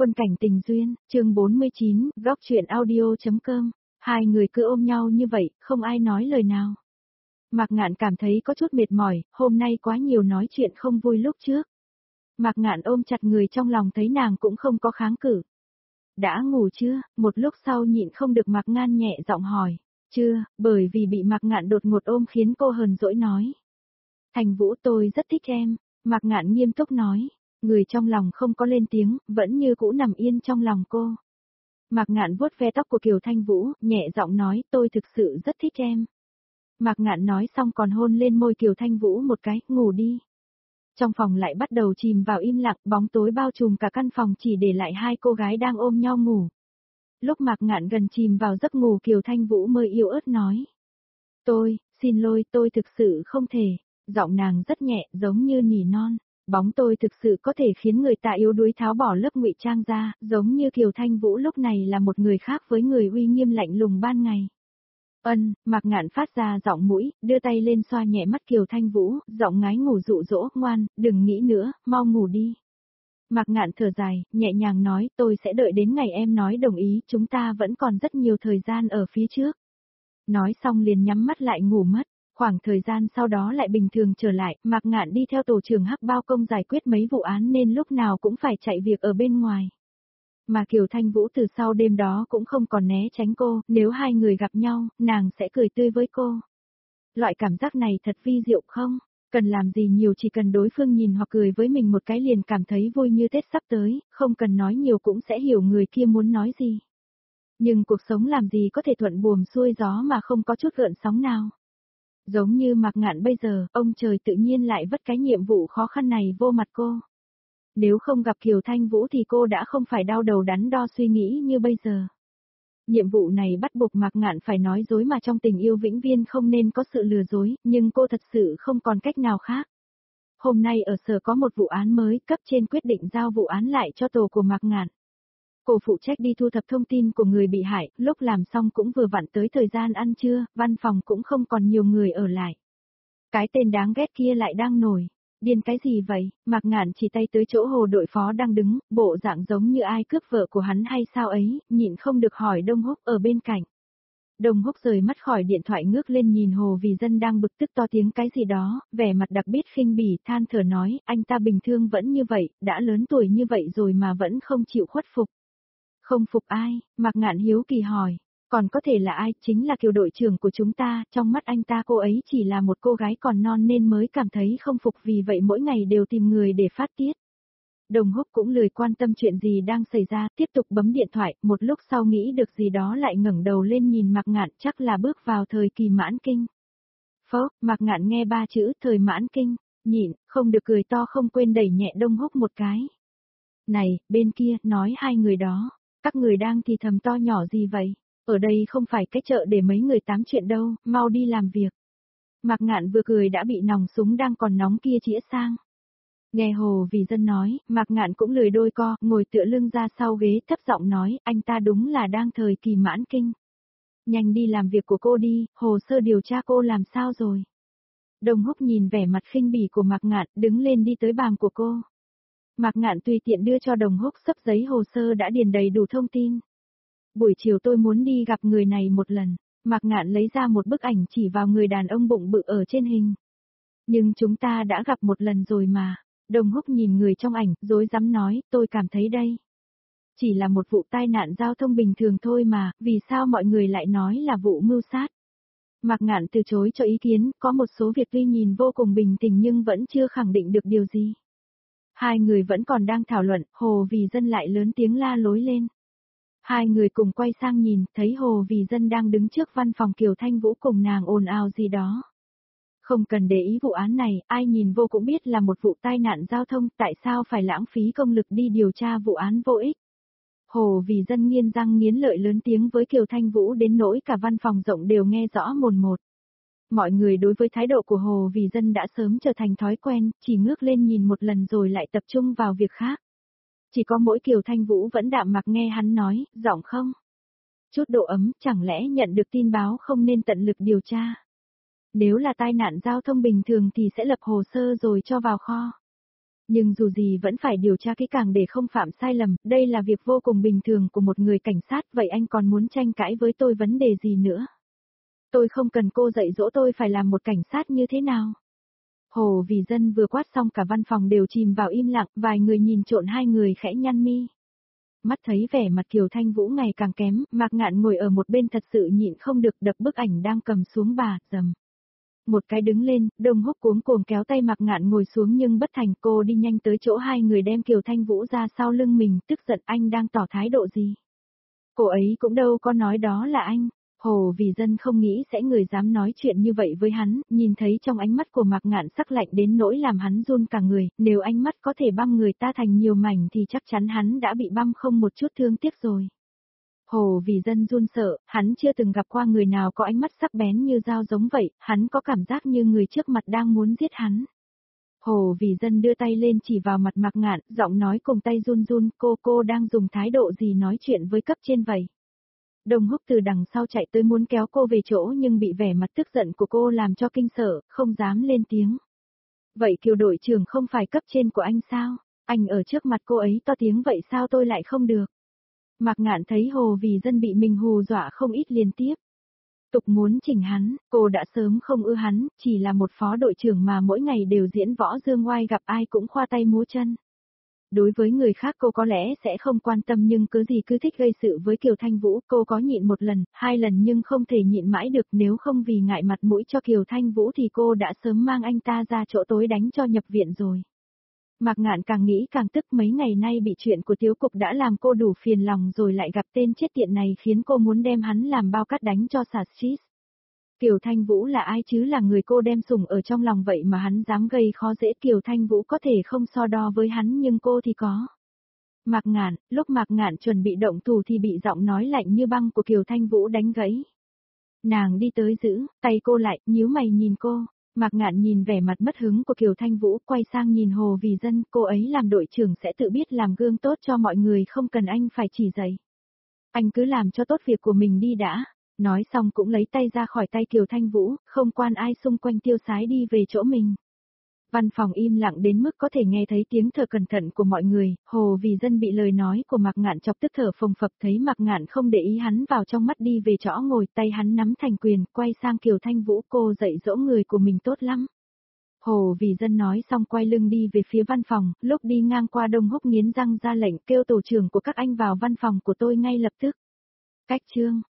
Quân cảnh tình duyên, chương 49, góc truyện audio.com. Hai người cứ ôm nhau như vậy, không ai nói lời nào. Mạc Ngạn cảm thấy có chút mệt mỏi, hôm nay quá nhiều nói chuyện không vui lúc trước. Mạc Ngạn ôm chặt người trong lòng thấy nàng cũng không có kháng cự. Đã ngủ chưa? Một lúc sau nhịn không được Mạc Ngạn nhẹ giọng hỏi. Chưa, bởi vì bị Mạc Ngạn đột ngột ôm khiến cô hờn dỗi nói. Thành Vũ, tôi rất thích em. Mạc Ngạn nghiêm túc nói. Người trong lòng không có lên tiếng, vẫn như cũ nằm yên trong lòng cô. Mạc Ngạn vuốt ve tóc của Kiều Thanh Vũ, nhẹ giọng nói, tôi thực sự rất thích em. Mạc Ngạn nói xong còn hôn lên môi Kiều Thanh Vũ một cái, ngủ đi. Trong phòng lại bắt đầu chìm vào im lặng, bóng tối bao trùm cả căn phòng chỉ để lại hai cô gái đang ôm nhau ngủ. Lúc Mạc Ngạn gần chìm vào giấc ngủ Kiều Thanh Vũ mới yếu ớt nói. Xin lỗi, tôi thực sự không thể. Giọng nàng rất nhẹ, giống như nỉ non. Bóng tôi thực sự có thể khiến người ta yếu đuối tháo bỏ lớp ngụy trang ra, giống như Kiều Thanh Vũ lúc này là một người khác với người uy nghiêm lạnh lùng ban ngày. Mạc Ngạn phát ra giọng mũi, đưa tay lên xoa nhẹ mắt Kiều Thanh Vũ, giọng ngái ngủ dụ dỗ, ngoan, đừng nghĩ nữa, mau ngủ đi. Mạc Ngạn thở dài, nhẹ nhàng nói, tôi sẽ đợi đến ngày em nói đồng ý, chúng ta vẫn còn rất nhiều thời gian ở phía trước. Nói xong liền nhắm mắt lại ngủ mất. Khoảng thời gian sau đó lại bình thường trở lại, Mạc Ngạn đi theo tổ trưởng Hắc Bao Công giải quyết mấy vụ án nên lúc nào cũng phải chạy việc ở bên ngoài. Mà Kiều Thanh Vũ từ sau đêm đó cũng không còn né tránh cô, nếu hai người gặp nhau, nàng sẽ cười tươi với cô. Loại cảm giác này thật vi diệu không? Cần làm gì nhiều, chỉ cần đối phương nhìn hoặc cười với mình một cái liền cảm thấy vui như Tết sắp tới, không cần nói nhiều cũng sẽ hiểu người kia muốn nói gì. Nhưng cuộc sống làm gì có thể thuận buồm xuôi gió mà không có chút gợn sóng nào. Giống như Mạc Ngạn bây giờ, ông trời tự nhiên lại vất cái nhiệm vụ khó khăn này vô mặt cô. Nếu không gặp Kiều Thanh Vũ thì cô đã không phải đau đầu đắn đo suy nghĩ như bây giờ. Nhiệm vụ này bắt buộc Mạc Ngạn phải nói dối, mà trong tình yêu vĩnh viễn không nên có sự lừa dối, nhưng cô thật sự không còn cách nào khác. Hôm nay ở sở có một vụ án mới, cấp trên quyết định giao vụ án lại cho tổ của Mạc Ngạn. Cô phụ trách đi thu thập thông tin của người bị hại, lúc làm xong cũng vừa vặn tới thời gian ăn trưa, văn phòng cũng không còn nhiều người ở lại. Cái tên đáng ghét kia lại đang nổi. Điên cái gì vậy? Mạc Ngạn chỉ tay tới chỗ Hồ đội phó đang đứng, bộ dạng giống như ai cướp vợ của hắn hay sao ấy, nhịn không được hỏi Đông Húc ở bên cạnh. Đông Húc rời mắt khỏi điện thoại ngước lên nhìn Hồ Vì Dân đang bực tức to tiếng cái gì đó, vẻ mặt đặc biệt khinh bỉ, than thở nói, anh ta bình thường vẫn như vậy, đã lớn tuổi như vậy rồi mà vẫn không chịu khuất phục. Không phục ai? Mạc Ngạn hiếu kỳ hỏi. Còn có thể là ai? Chính là Kiều đội trưởng của chúng ta, trong mắt anh ta cô ấy chỉ là một cô gái còn non nên mới cảm thấy không phục, vì vậy mỗi ngày đều tìm người để phát tiết. Đồng Húc cũng lười quan tâm chuyện gì đang xảy ra, tiếp tục bấm điện thoại, một lúc sau nghĩ được gì đó lại ngẩng đầu lên nhìn Mạc Ngạn, chắc là bước vào thời kỳ mãn kinh. Mạc Ngạn nghe ba chữ thời mãn kinh, nhịn, không được cười to không quên đẩy nhẹ Đông Húc một cái. Này, bên kia, nói hai người đó, các người đang thì thầm to nhỏ gì vậy? Ở đây không phải cái chợ để mấy người tám chuyện đâu, mau đi làm việc. Mạc Ngạn vừa cười đã bị nòng súng đang còn nóng kia chĩa sang. Nghe Hồ Vì Dân nói, Mạc Ngạn cũng lười đôi co, ngồi tựa lưng ra sau ghế thấp giọng nói, anh ta đúng là đang thời kỳ mãn kinh. Nhanh đi làm việc của cô đi, hồ sơ điều tra cô làm sao rồi? Đông Húc nhìn vẻ mặt khinh bỉ của Mạc Ngạn, đứng lên đi tới bàn của cô. Mạc Ngạn tùy tiện đưa cho Đồng Húc xấp giấy hồ sơ đã điền đầy đủ thông tin. Buổi chiều tôi muốn đi gặp người này một lần. Mạc Ngạn lấy ra một bức ảnh chỉ vào người đàn ông bụng bự ở trên hình. Nhưng chúng ta đã gặp một lần rồi mà. Đồng Húc nhìn người trong ảnh, rối rắm nói, tôi cảm thấy đây chỉ là một vụ tai nạn giao thông bình thường thôi mà, vì sao mọi người lại nói là vụ mưu sát? Mạc Ngạn từ chối cho ý kiến, có một số việc tuy nhìn vô cùng bình tĩnh nhưng vẫn chưa khẳng định được điều gì. Hai người vẫn còn đang thảo luận, Hồ Vì Dân lại lớn tiếng la lối lên. Hai người cùng quay sang nhìn, thấy Hồ Vì Dân đang đứng trước văn phòng Kiều Thanh Vũ cùng nàng ồn ào gì đó. Không cần để ý vụ án này, ai nhìn vô cũng biết là một vụ tai nạn giao thông, tại sao phải lãng phí công lực đi điều tra vụ án vô ích. Hồ Vì Dân nghiến răng nghiến lợi lớn tiếng với Kiều Thanh Vũ đến nỗi cả văn phòng rộng đều nghe rõ mồn một. Mọi người đối với thái độ của Hồ Vì Dân đã sớm trở thành thói quen, chỉ ngước lên nhìn một lần rồi lại tập trung vào việc khác. Chỉ có mỗi Kiều Thanh Vũ vẫn đạm mặc nghe hắn nói, giọng không chút độ ấm, chẳng lẽ nhận được tin báo không nên tận lực điều tra. Nếu là tai nạn giao thông bình thường thì sẽ lập hồ sơ rồi cho vào kho. Nhưng dù gì vẫn phải điều tra kỹ càng để không phạm sai lầm, đây là việc vô cùng bình thường của một người cảnh sát, vậy anh còn muốn tranh cãi với tôi vấn đề gì nữa? Tôi không cần cô dạy dỗ tôi phải làm một cảnh sát như thế nào. Hồ Vì Dân vừa quát xong cả văn phòng đều chìm vào im lặng, vài người nhìn trộn hai người khẽ nhăn mi. Mắt thấy vẻ mặt Kiều Thanh Vũ ngày càng kém, Mạc Ngạn ngồi ở một bên thật sự nhịn không được đập bức ảnh đang cầm xuống bà, dầm. Một cái đứng lên, Đông Húc cuống cuồng kéo tay Mạc Ngạn ngồi xuống nhưng bất thành, cô đi nhanh tới chỗ hai người đem Kiều Thanh Vũ ra sau lưng mình, tức giận anh đang tỏ thái độ gì. Cô ấy cũng đâu có nói đó là anh. Hồ Vì Dân không nghĩ sẽ người dám nói chuyện như vậy với hắn, nhìn thấy trong ánh mắt của Mạc Ngạn sắc lạnh đến nỗi làm hắn run cả người, nếu ánh mắt có thể băm người ta thành nhiều mảnh thì chắc chắn hắn đã bị băm không một chút thương tiếc rồi. Hồ Vì Dân run sợ, hắn chưa từng gặp qua người nào có ánh mắt sắc bén như dao giống vậy, hắn có cảm giác như người trước mặt đang muốn giết hắn. Hồ Vì Dân đưa tay lên chỉ vào mặt Mạc Ngạn, giọng nói cùng tay run run, cô đang dùng thái độ gì nói chuyện với cấp trên vậy? Đông Húc từ đằng sau chạy tới muốn kéo cô về chỗ nhưng bị vẻ mặt tức giận của cô làm cho kinh sợ, không dám lên tiếng. Vậy Kiều đội trưởng không phải cấp trên của anh sao? Anh ở trước mặt cô ấy to tiếng vậy sao tôi lại không được? Mạc Ngạn thấy Hồ Vì Dân bị mình hù dọa không ít liên tiếp. Tục muốn chỉnh hắn, cô đã sớm không ưa hắn, chỉ là một phó đội trưởng mà mỗi ngày đều diễn võ dương oai gặp ai cũng khoa tay múa chân. Đối với người khác cô có lẽ sẽ không quan tâm nhưng cứ gì cứ thích gây sự với Kiều Thanh Vũ, cô có nhịn một lần, hai lần nhưng không thể nhịn mãi được, nếu không vì ngại mặt mũi cho Kiều Thanh Vũ thì cô đã sớm mang anh ta ra chỗ tối đánh cho nhập viện rồi. Mạc Ngạn càng nghĩ càng tức, mấy ngày nay bị chuyện của Tiếu Cục đã làm cô đủ phiền lòng rồi lại gặp tên chết tiện này khiến cô muốn đem hắn làm bao cát đánh cho sạt xít. Kiều Thanh Vũ là ai chứ, là người cô đem sủng ở trong lòng vậy mà hắn dám gây khó dễ. Kiều Thanh Vũ có thể không so đo với hắn nhưng cô thì có. Mạc Ngạn, lúc Mạc Ngạn chuẩn bị động thủ thì bị giọng nói lạnh như băng của Kiều Thanh Vũ đánh gãy. Nàng đi tới giữ tay cô lại, nhíu mày nhìn cô. Mạc Ngạn nhìn vẻ mặt mất hứng của Kiều Thanh Vũ, quay sang nhìn Hồ Vì Dân, cô ấy làm đội trưởng sẽ tự biết làm gương tốt cho mọi người, không cần anh phải chỉ dạy. Anh cứ làm cho tốt việc của mình đi đã. Nói xong cũng lấy tay ra khỏi tay Kiều Thanh Vũ, không quan ai xung quanh tiêu sái đi về chỗ mình. Văn phòng im lặng đến mức có thể nghe thấy tiếng thở cẩn thận của mọi người, Hồ Vì Dân bị lời nói của Mạc Ngạn chọc tức thở phồng phập, thấy Mạc Ngạn không để ý hắn vào trong mắt đi về chỗ ngồi, tay hắn nắm thành quyền, quay sang Kiều Thanh Vũ, cô dạy dỗ người của mình tốt lắm. Hồ Vì Dân nói xong quay lưng đi về phía văn phòng, lúc đi ngang qua Đông Húc nghiến răng ra lệnh kêu tổ trưởng của các anh vào văn phòng của tôi ngay lập tức. Cách chương